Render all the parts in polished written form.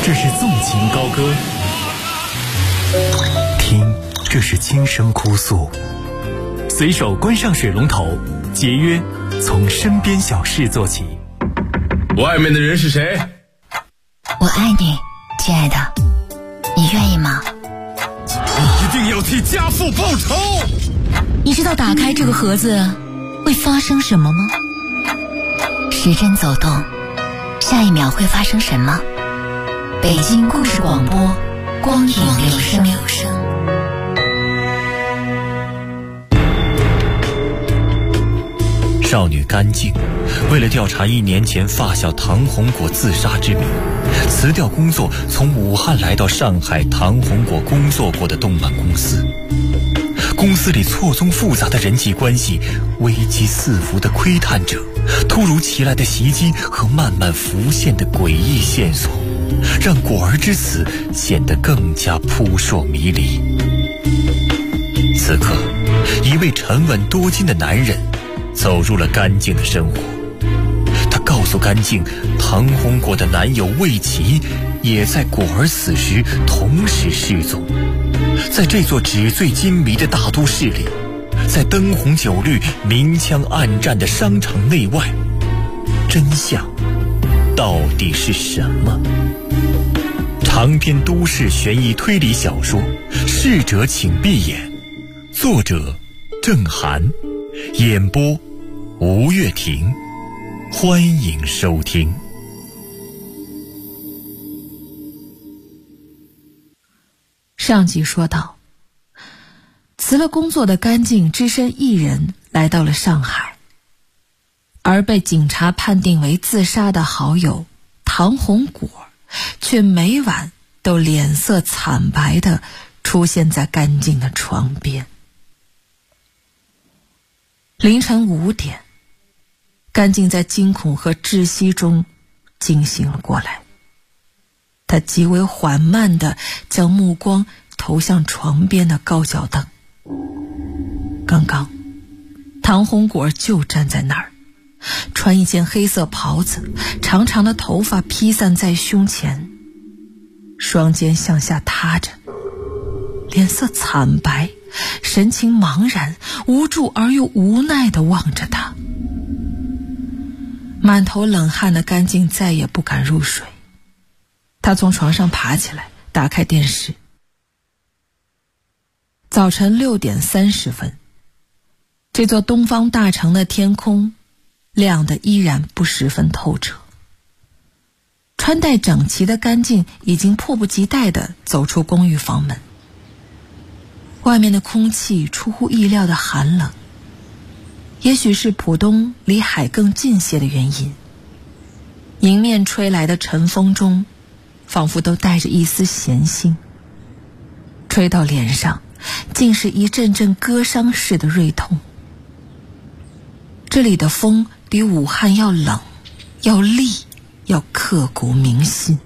这是纵情高歌；听，这是轻声哭诉。随手关上水龙头，节约从身边小事做起。 外面的人是谁？ 我爱你，亲爱的，你愿意吗？ 你一定要替家父报仇！ 你知道打开这个盒子会发生什么吗？时针走动，下一秒会发生什么？北京故事广播，光影留声。 少女甘静为了调查1年前发小唐红果自杀之谜，辞掉工作，从武汉来到上海唐红果工作过的动漫公司。公司里错综复杂的人际关系，危机四伏的窥探者，突如其来的袭击和慢慢浮现的诡异线索，让果儿之死显得更加扑朔迷离。此刻，一位沉稳多金的男人走入了甘静的生活。他告诉甘静，唐红果的男友魏琪也在果儿死时同时失踪。在这座纸醉金迷的大都市里，在灯红酒绿、明枪暗战的商场内外，真相到底是什么？长篇都市悬疑推理小说《逝者请闭眼》，作者郑涵，演播吴月婷，欢迎收听。 上集说到，辞了工作的甘静只身一人来到了上海，而被警察判定为自杀的好友唐红果却每晚都脸色惨白地出现在甘静的床边。凌晨5点，甘静在惊恐和窒息中惊醒了过来。他极为缓慢地将目光投向床边的高脚凳。刚刚唐红果就站在那儿，穿一件黑色袍子，长长的头发披散在胸前，双肩向下塌着，脸色惨白，神情茫然，无助而又无奈地望着他。满头冷汗的甘静再也不敢入睡，他从床上爬起来，打开电视。早晨6点30分，这座东方大城的天空亮得依然不十分透彻。穿戴整齐的甘静已经迫不及待地走出公寓房门。外面的空气出乎意料的寒冷，也许是浦东离海更近些的原因，迎面吹来的晨风中仿佛都带着一丝咸腥，吹到脸上竟是一阵阵割伤似的锐痛。这里的风比武汉要冷，要厉，要刻骨铭心。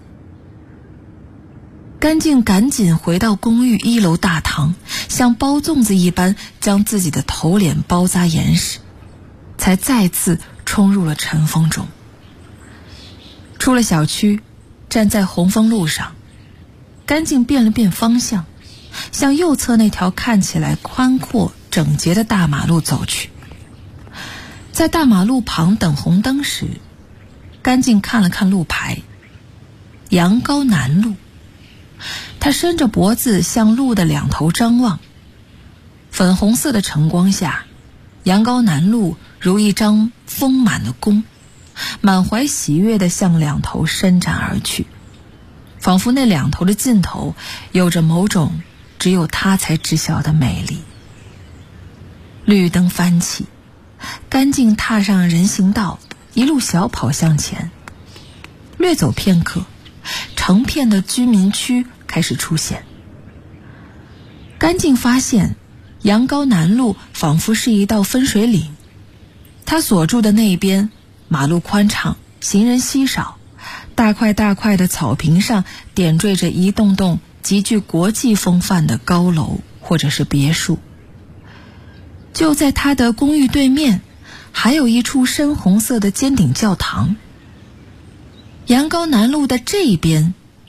甘静赶紧回到公寓1楼大堂，像包粽子一般将自己的头脸包扎严实，才再次冲入了晨风中。出了小区，站在红枫路上，甘静变了变方向，向右侧那条看起来宽阔整洁的大马路走去。在大马路旁等红灯时，甘静看了看路牌，杨高南路。他伸着脖子向路的两头张望，粉红色的晨光下，杨高南路如一张丰满的弓，满怀喜悦地向两头伸展而去，仿佛那两头的尽头有着某种只有他才知晓的美丽。绿灯翻起，甘静踏上人行道，一路小跑向前。略走片刻，成片的居民区开始出现。甘静发现杨高南路仿佛是一道分水岭，他所住的那边马路宽敞，行人稀少，大块大块的草坪上点缀着一栋栋极具国际风范的高楼或者是别墅。就在他的公寓对面，还有一处深红色的尖顶教堂。杨高南路的这一边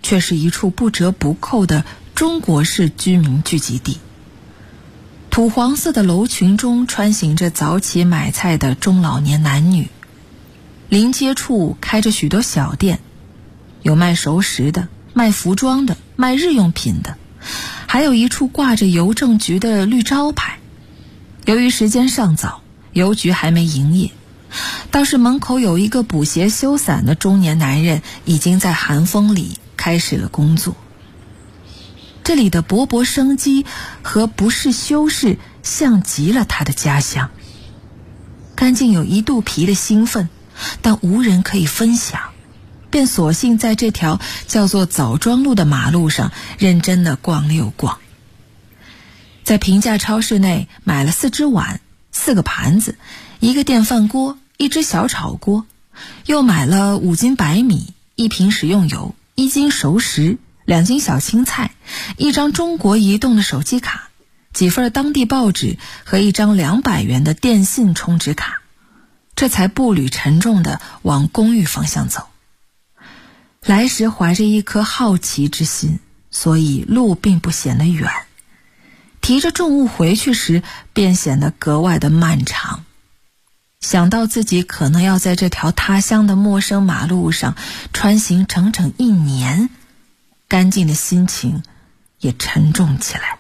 却是一处不折不扣的中国式居民聚集地。土黄色的楼群中穿行着早起买菜的中老年男女，临街处开着许多小店，有卖熟食的，卖服装的，卖日用品的，还有一处挂着邮政局的绿招牌。由于时间尚早，邮局还没营业，倒是门口有一个补鞋修伞的中年男人已经在寒风里开始了工作。这里的勃勃生机和不是修饰像极了他的家乡。甘静有一肚皮的兴奋，但无人可以分享，便索性在这条叫做枣庄路的马路上认真地逛了又逛。在平价超市内买了4只碗、4个盘子、1个电饭锅、1只小炒锅，又买了5斤白米、1瓶食用油、1斤熟食、2斤小青菜、1张中国移动的手机卡、几份当地报纸和1张200元的电信充值卡，这才步履沉重地往公寓方向走。来时怀着一颗好奇之心，所以路并不显得远，提着重物回去时便显得格外的漫长。想到自己可能要在这条他乡的陌生马路上穿行整整1年，甘静的心情也沉重起来。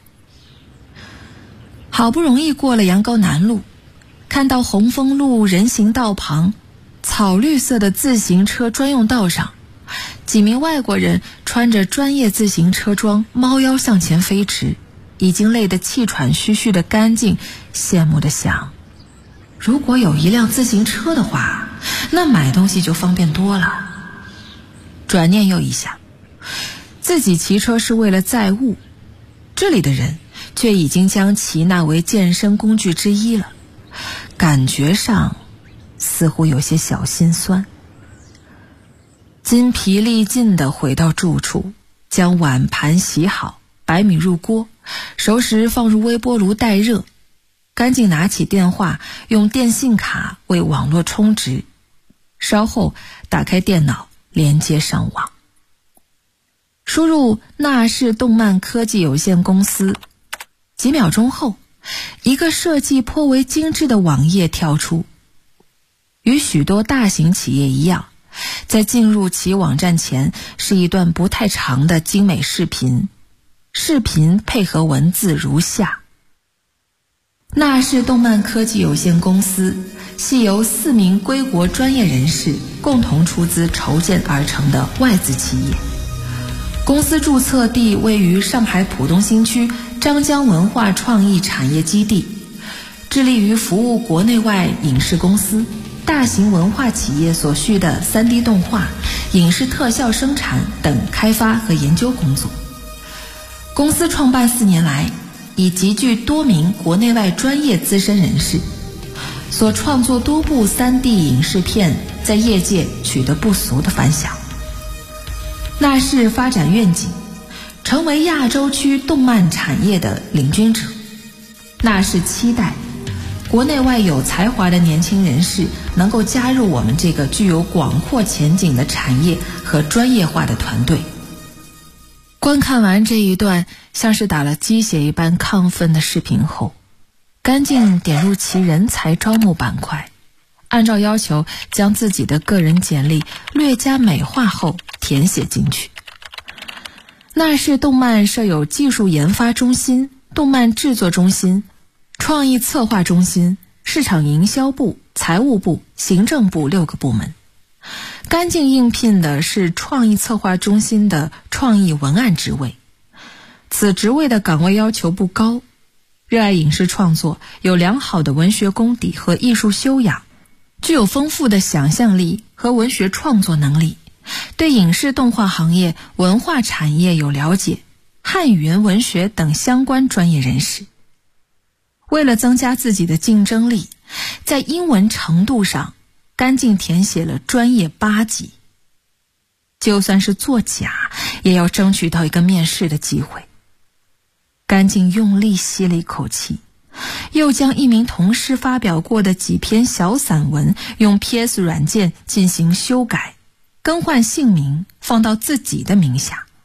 好不容易过了阳高南路，看到红枫路人行道旁草绿色的自行车专用道上，几名外国人穿着专业自行车装，猫腰向前飞驰，已经累得气喘吁吁的甘静羡慕地想，如果有一辆自行车的话，那买东西就方便多了。转念又一想，自己骑车是为了载物，这里的人却已经将其纳为健身工具之一了，感觉上似乎有些小心酸。筋疲力尽地回到住处，将碗盘洗好，白米入锅，熟食放入微波炉待热。甘静拿起电话，用电信卡为网络充值，稍后打开电脑连接上网，输入纳氏动漫科技有限公司，几秒钟后，一个设计颇为精致的网页跳出。与许多大型企业一样，在进入其网站前是一段不太长的精美视频，视频配合文字如下：纳氏动漫科技有限公司系由4名归国专业人士共同出资筹建而成的外资企业。公司注册地位于上海浦东新区张江文化创意产业基地，致力于服务国内外影视公司、大型文化企业所需的 3D 动画、影视特效生产等开发和研究工作。公司创办4年来，已集聚多名国内外专业资深人士，所创作多部 3D 影视片在业界取得不俗的反响。纳氏发展愿景，成为亚洲区动漫产业的领军者。纳氏期待国内外有才华的年轻人士能够加入我们这个具有广阔前景的产业和专业化的团队。观看完这一段像是打了鸡血一般亢奋的视频后，甘静点入其人才招募板块，按照要求将自己的个人简历略加美化后填写进去。纳氏动漫设有技术研发中心、动漫制作中心、创意策划中心、市场营销部、财务部、行政部6个部门。甘静应聘的是创意策划中心的创意文案职位，此职位的岗位要求不高，热爱影视创作，有良好的文学功底和艺术修养，具有丰富的想象力和文学创作能力，对影视动画行业、文化产业有了解，汉语言文学等相关专业人士。为了增加自己的竞争力，在英文程度上，甘静填写了专业8级。就算是作假，也要争取到一个面试的机会。甘静用力吸了一口气，又将一名同事发表过的几篇小散文用 PS 软件进行修改，更换姓名放到自己的名下，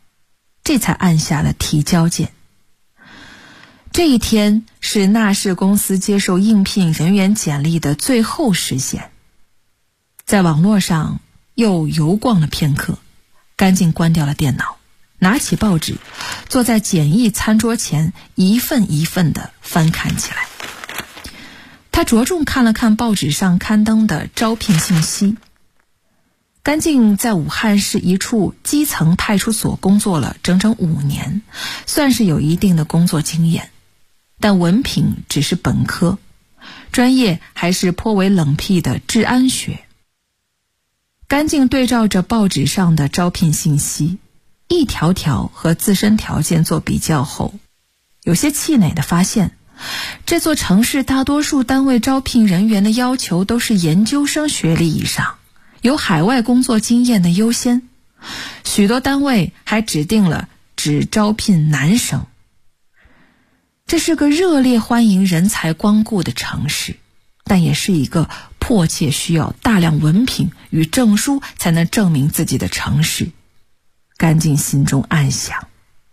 这才按下了提交键。这一天是纳氏公司接受应聘人员简历的最后时限。在网络上又游逛了片刻，干净关掉了电脑，拿起报纸，坐在简易餐桌前一份一份地翻看起来。他着重看了看报纸上刊登的招聘信息。干净在武汉市一处基层派出所工作了整整5年，算是有一定的工作经验，但文凭只是本科，专业还是颇为冷僻的治安学。干净对照着报纸上的招聘信息，一条条和自身条件做比较后，有些气馁地发现，这座城市大多数单位招聘人员的要求都是研究生学历以上，有海外工作经验的优先，许多单位还指定了只招聘男生。这是个热烈欢迎人才光顾的城市，但也是一个迫切需要大量文凭与证书才能证明自己的城市。干净心中暗想。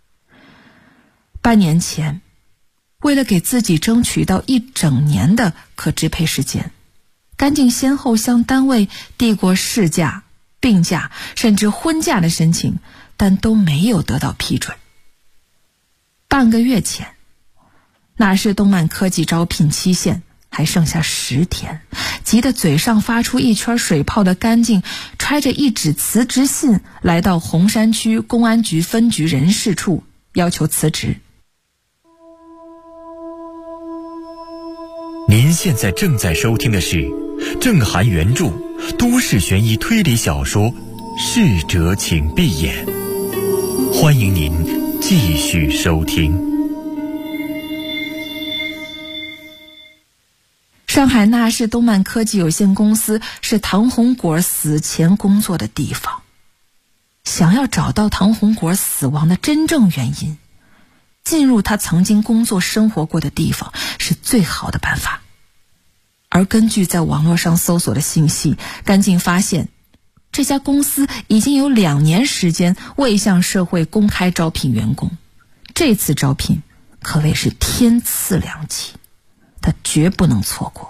半年前，为了给自己争取到1整年的可支配时间，干净先后向单位递过事假、病假甚至婚假的申请，但都没有得到批准。半个月前，纳氏动漫科技招聘期限还剩下10天，急得嘴上发出一圈水泡的干净揣着一纸辞职信来到洪山区公安局分局人事处，要求辞职。 您现在正在收听的是郑涵原著都市悬疑推理小说《逝者请闭眼》，欢迎您继续收听。 上海纳氏动漫科技有限公司是唐红果死前工作的地方。想要找到唐红果死亡的真正原因，进入他曾经工作生活过的地方是最好的办法。而根据在网络上搜索的信息，干净发现这家公司已经有2年时间未向社会公开招聘员工，这次招聘可谓是天赐良机，他绝不能错过。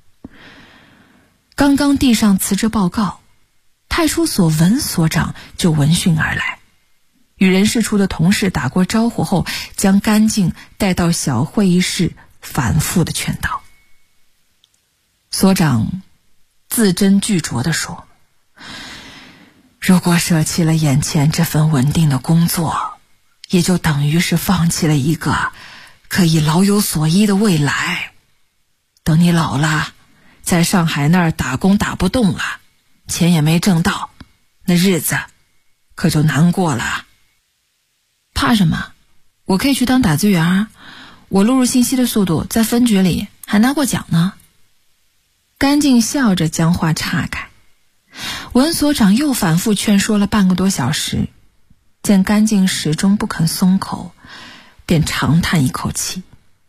刚刚递上辞职报告，派出所文所长就闻讯而来，与人事处的同事打过招呼后，将干净带到小会议室，反复的劝导。所长字斟句酌地说，如果舍弃了眼前这份稳定的工作，也就等于是放弃了一个可以老有所依的未来。等你老了，在上海那儿打工打不动了，钱也没挣到，那日子可就难过了。怕什么？我可以去当打字员，我录入信息的速度在分局里还拿过奖呢。干净笑着将话岔开。文所长又反复劝说了半个多小时，见干净始终不肯松口，便长叹一口气。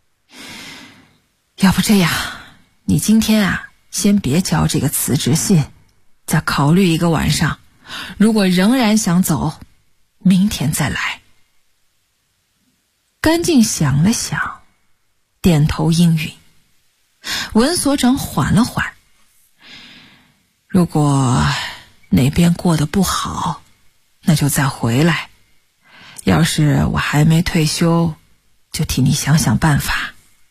要不这样，你今天先别交这个辞职信，再考虑1个晚上，如果仍然想走，明天再来。干净想了想，点头应允。文所长缓了缓，如果哪边过得不好，那就再回来，要是我还没退休，就替你想想办法。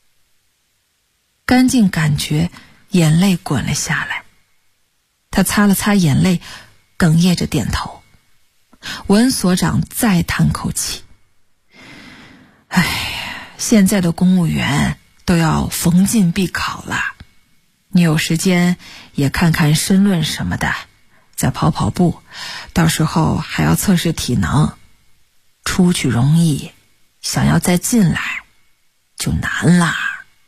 干净感觉眼泪滚了下来，他擦了擦眼泪，哽咽着点头。文所长再叹口气，现在的公务员都要逢进必考了，你有时间也看看申论什么的，再跑跑步，到时候还要测试体能。出去容易，想要再进来就难啦。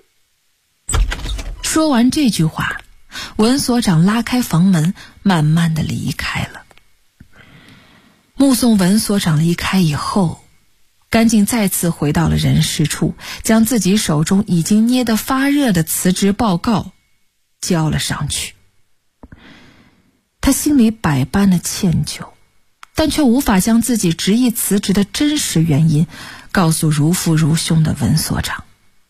说完这句话，文所长拉开房门，慢慢地离开了。目送文所长离开以后，干净再次回到了人事处，将自己手中已经捏得发热的辞职报告交了上去。他心里百般的歉疚， 但却无法将自己执意辞职的真实原因告诉如父如兄的文所长。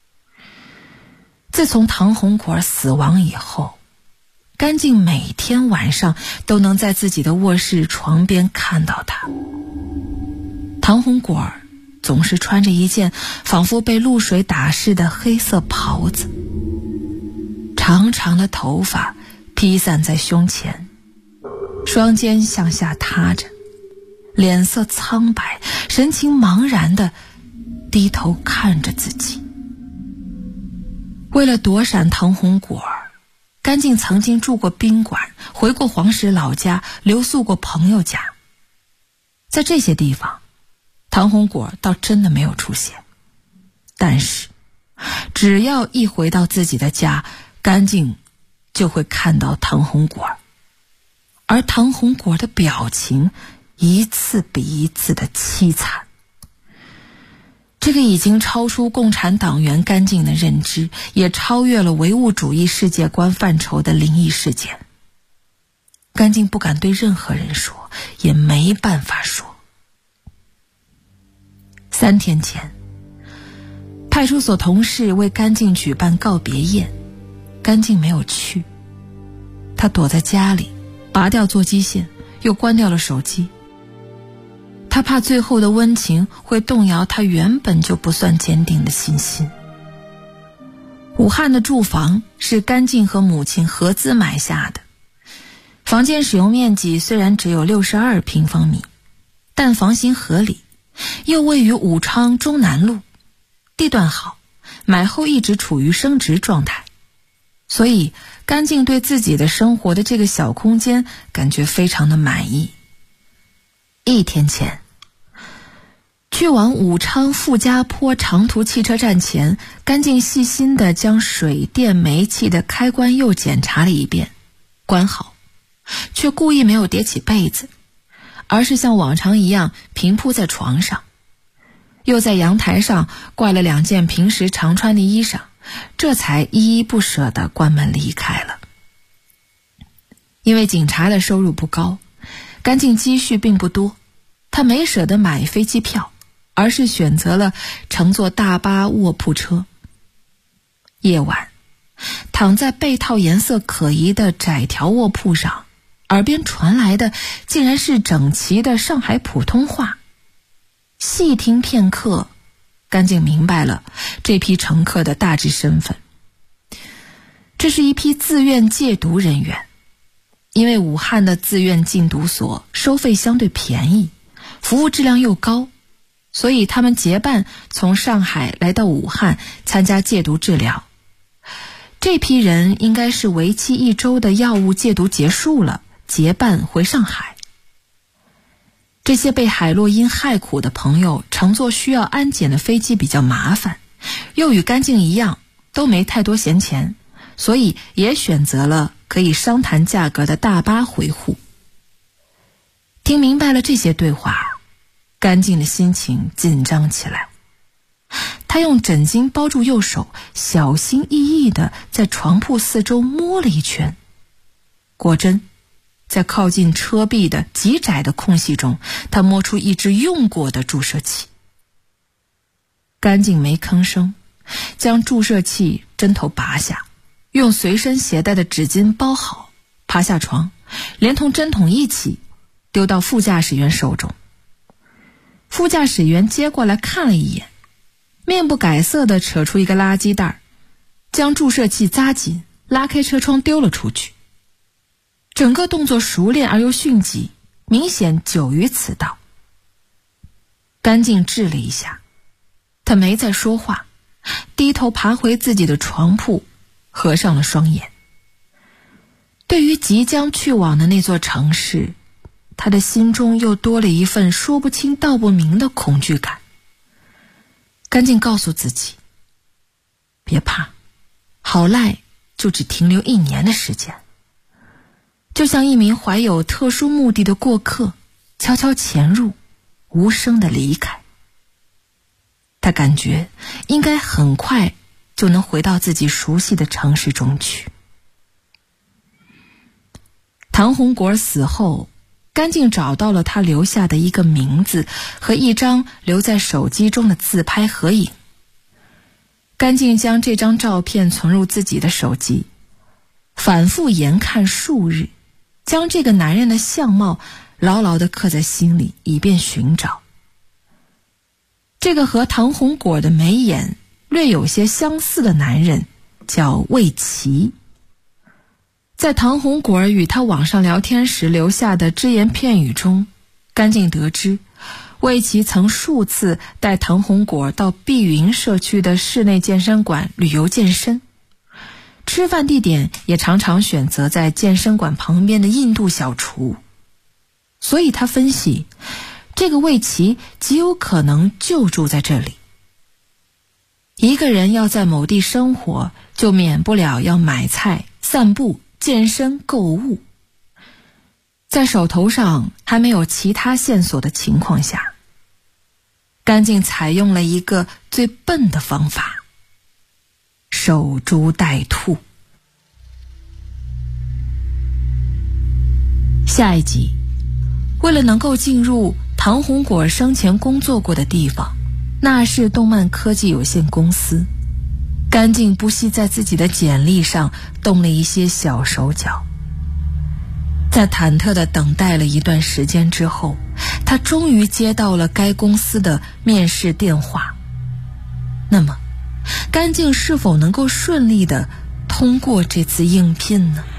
自从唐红果死亡以后，甘静每天晚上都能在自己的卧室床边看到他。唐红果总是穿着一件仿佛被露水打湿的黑色袍子，长长的头发披散在胸前，双肩向下塌着，脸色苍白，神情茫然地低头看着自己。为了躲闪唐红果，甘静曾经住过宾馆，回过黄石老家，留宿过朋友家。在这些地方，唐红果倒真的没有出现。但是只要一回到自己的家，甘静就会看到唐红果，而唐红果的表情一次比一次的凄惨。这个已经超出共产党员甘静的认知，也超越了唯物主义世界观范畴的灵异事件。甘静不敢对任何人说，也没办法说。3天前，派出所同事为甘静举办告别宴，甘静没有去。他躲在家里，拔掉座机线，又关掉了手机。他怕最后的温情会动摇他原本就不算坚定的信心。武汉的住房是甘静和母亲合资买下的，房间使用面积虽然只有62平方米，但房型合理，又位于武昌中南路，地段好，买后一直处于升值状态，所以甘静对自己的生活的这个小空间感觉非常的满意。1天前，去往武昌傅家坡长途汽车站前，甘静细心地将水电煤气的开关又检查了一遍，关好，却故意没有叠起被子，而是像往常一样平铺在床上，又在阳台上挂了2件平时常穿的衣裳，这才依依不舍地关门离开了。因为警察的收入不高，甘静积蓄并不多，他没舍得买飞机票，而是选择了乘坐大巴卧铺车。夜晚，躺在被套颜色可疑的窄条卧铺上，耳边传来的竟然是整齐的上海普通话。细听片刻，甘静明白了这批乘客的大致身份。这是一批自愿戒毒人员，因为武汉的自愿禁毒所收费相对便宜，服务质量又高，所以他们结伴从上海来到武汉参加戒毒治疗。这批人应该是为期1周的药物戒毒结束了，结伴回上海。这些被海洛因害苦的朋友乘坐需要安检的飞机比较麻烦，又与甘静一样都没太多闲钱，所以也选择了可以商谈价格的大巴回沪。听明白了这些对话，甘静的心情紧张起来。他用枕巾包住右手，小心翼翼地在床铺四周摸了一圈。果真，在靠近车壁的极窄的空隙中，他摸出一支用过的注射器。甘静没吭声，将注射器针头拔下，用随身携带的纸巾包好，爬下床，连同针筒一起丢到副驾驶员手中。副驾驶员接过来看了一眼，面不改色地扯出一个垃圾袋，将注射器扎紧，拉开车窗丢了出去。整个动作熟练而又迅疾，明显久于此道。甘静滞了一下，他没再说话，低头爬回自己的床铺，合上了双眼。对于即将去往的那座城市，他的心中又多了一份说不清道不明的恐惧感。甘静告诉自己，别怕，好赖就只停留1年的时间，就像一名怀有特殊目的的过客，悄悄潜入，无声地离开。他感觉应该很快就能回到自己熟悉的城市中去。唐红果死后， 甘静找到了他留下的一个名字和一张留在手机中的自拍合影。甘静将这张照片存入自己的手机，反复研看数日，将这个男人的相貌牢牢地刻在心里，以便寻找。这个和唐红果的眉眼略有些相似的男人叫魏琪。在唐红果与他网上聊天时留下的只言片语中，甘静得知魏琪曾数次带唐红果到碧云社区的室内健身馆旅游健身，吃饭地点也常常选择在健身馆旁边的印度小厨。所以他分析，这个魏琪极有可能就住在这里。一个人要在某地生活，就免不了要买菜、散步、健身、购物。在手头上还没有其他线索的情况下，甘静采用了一个最笨的方法：守株待兔。下一集，为了能够进入唐红果生前工作过的地方，那是动漫科技有限公司，甘静不惜在自己的简历上动了一些小手脚。在忐忑地等待了一段时间之后，他终于接到了该公司的面试电话。那么，甘静是否能够顺利地通过这次应聘呢？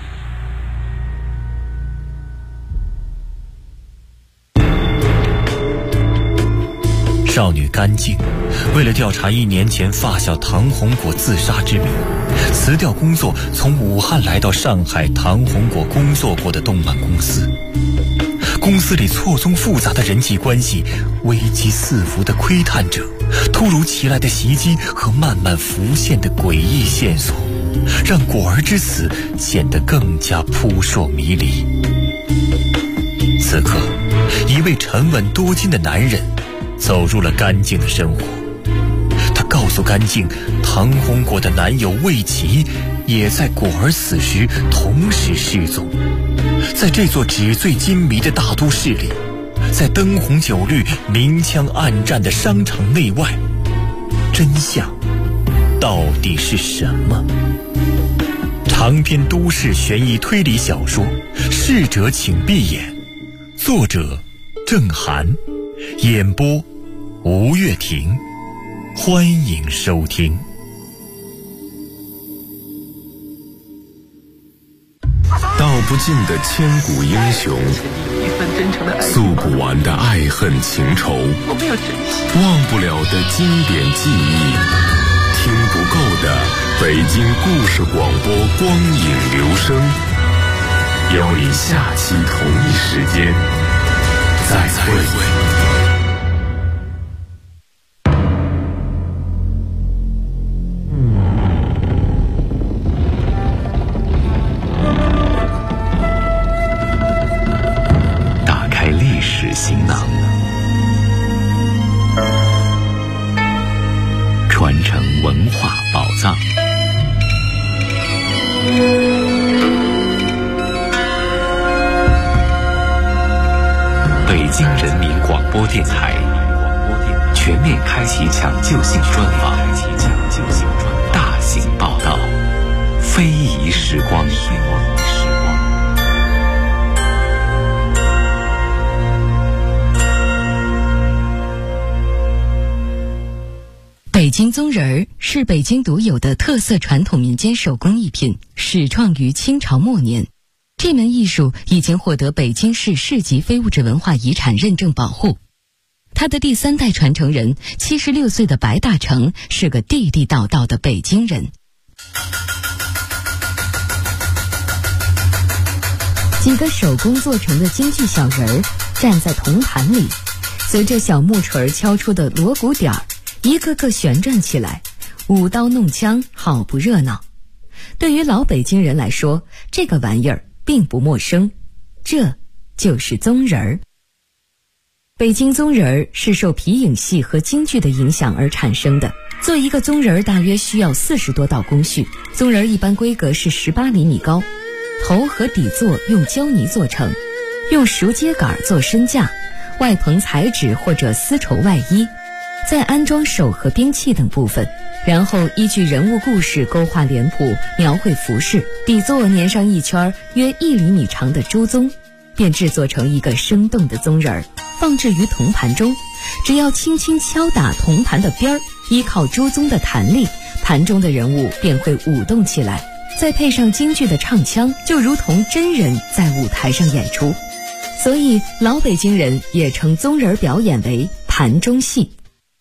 少女甘静为了调查1年前发小唐红果自杀之谜，辞掉工作，从武汉来到上海唐红果工作过的动漫公司。公司里错综复杂的人际关系，危机四伏的窥探者，突如其来的袭击和慢慢浮现的诡异线索，让果儿之死显得更加扑朔迷离。此刻，一位沉稳多金的男人走入了甘静的生活。他告诉甘静，唐红果的男友魏琪也在果儿死时同时失踪。在这座纸醉金迷的大都市里，在灯红酒绿、明枪暗战的商场内外，真相到底是什么？长篇都市悬疑推理小说《逝者请闭眼》，作者郑涵，演播吴月婷，欢迎收听。 道不尽的千古英雄，诉不完的爱恨情仇，忘不了的经典记忆，听不够的北京故事广播光影留声，邀你下期同一时间再会。 行囊，传承文化宝藏。北京人民广播电台全面开启抢救性专访，大型报道，非遗时光。 北京宗人儿是北京独有的特色传统民间手工艺品，始创于清朝末年。这门艺术已经获得北京市市级非物质文化遗产认证保护。他的第3代传承人76岁的白大成是个地地道道的北京人。几个手工做成的京剧小人儿站在铜盘里，随着小木锤敲出的锣鼓点儿，一个个旋转起来，舞刀弄枪，好不热闹。对于老北京人来说，这个玩意儿并不陌生，这就是宗人儿。北京宗人儿是受皮影戏和京剧的影响而产生的。做一个宗人儿大约需要40多道工序，宗人儿一般规格是18厘米高，头和底座用胶泥做成， 用熟秸秆做身架，外棚彩纸或者丝绸外衣，再安装手和兵器等部分，然后依据人物故事勾画脸谱，描绘服饰，底座粘上一圈约1厘米长的猪鬃，便制作成一个生动的鬃人，放置于铜盘中。只要轻轻敲打铜盘的边儿，依靠猪鬃的弹力，盘中的人物便会舞动起来，再配上京剧的唱腔，就如同真人在舞台上演出。所以老北京人也称鬃人表演为盘中戏。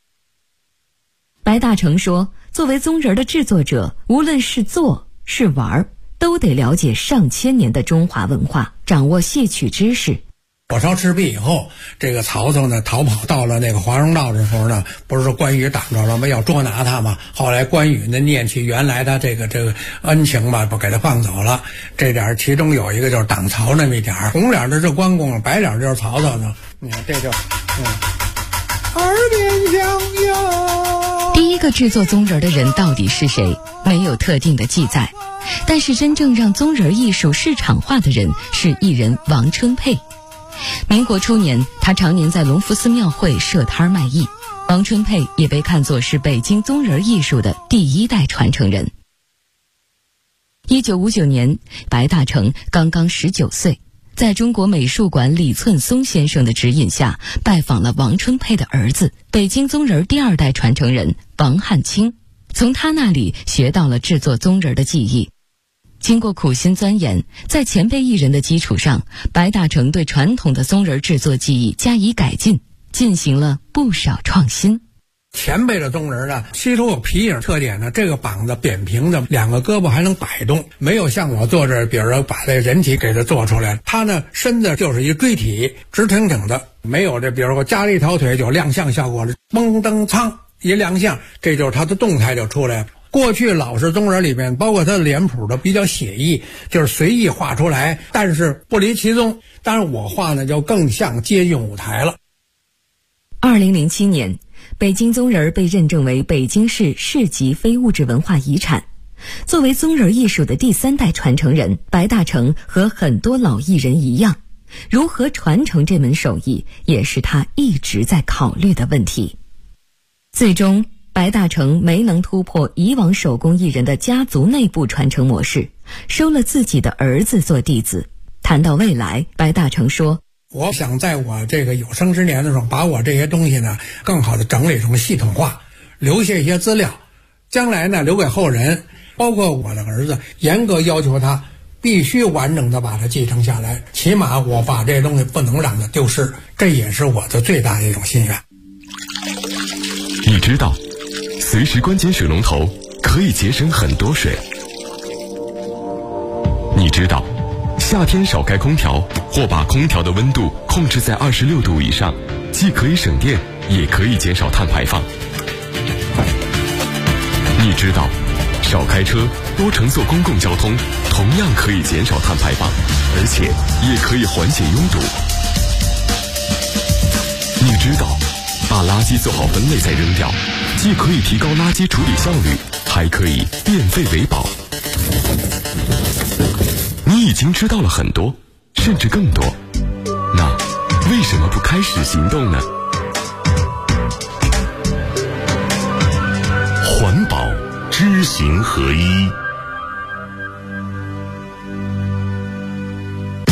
白大成说，作为鬃人的制作者，无论是做是玩，都得了解上千年的中华文化，掌握戏曲知识。 火烧赤壁以后，这个曹操呢逃跑到了那个华容道的时候呢，不是关羽挡着了吗？要捉拿他嘛。后来关羽呢念起原来他这个恩情吧，不给他放走了。这点其中有一个就是挡曹那么一点，红脸的是关公，白脸就是曹操呢。你看这就耳边响哟。 第一个制作鬃人的人到底是谁？没有特定的记载。但是真正让鬃人艺术市场化的人是艺人王春佩。民国初年，他常年在隆福寺庙会设摊卖艺。王春佩也被看作是北京鬃人艺术的第1代传承人。1959年，白大成刚刚19岁，在中国美术馆李寸松先生的指引下，拜访了王春佩的儿子，北京鬃人第2代传承人王汉卿，从他那里学到了制作鬃人的技艺。经过苦心钻研，在前辈艺人的基础上，白大成对传统的鬃人制作技艺加以改进，进行了不少创新。 前辈的鬃人呢，其中有皮影特点呢，这个膀子扁平的，2个胳膊还能摆动，没有像我做这，比如说把这人体给它做出来，它呢身子就是一锥体，直挺挺的，没有这比如说加了一条腿就亮相效果了，嘣噔噌一亮相，这就是它的动态就出来了。过去老式鬃人里面，包括他的脸谱的比较写意，就是随意画出来，但是不离其宗。当然我画呢就更像接近舞台了。 2007年，北京鬃人被认证为北京市市级非物质文化遗产。作为鬃人艺术的第3代传承人，白大成和很多老艺人一样，如何传承这门手艺，也是他一直在考虑的问题。最终白大成没能突破以往手工艺人的家族内部传承模式，收了自己的儿子做弟子。谈到未来，白大成说， 我想在我这个有生之年的时候，把我这些东西呢更好的整理成系统化，留下一些资料，将来呢留给后人，包括我的儿子，严格要求他必须完整的把它继承下来，起码我把这些东西不能让它丢失，这也是我的最大的一种心愿。 你知道随时关紧水龙头可以节省很多水。你知道夏天少开空调或把空调的温度控制在26度以上，既可以省电也可以减少碳排放。你知道少开车多乘坐公共交通同样可以减少碳排放，而且也可以缓解拥堵。你知道把垃圾做好分类再扔掉，既可以提高垃圾处理效率，还可以变废为宝。你已经知道了很多，甚至更多，那为什么不开始行动呢？环保知行合一。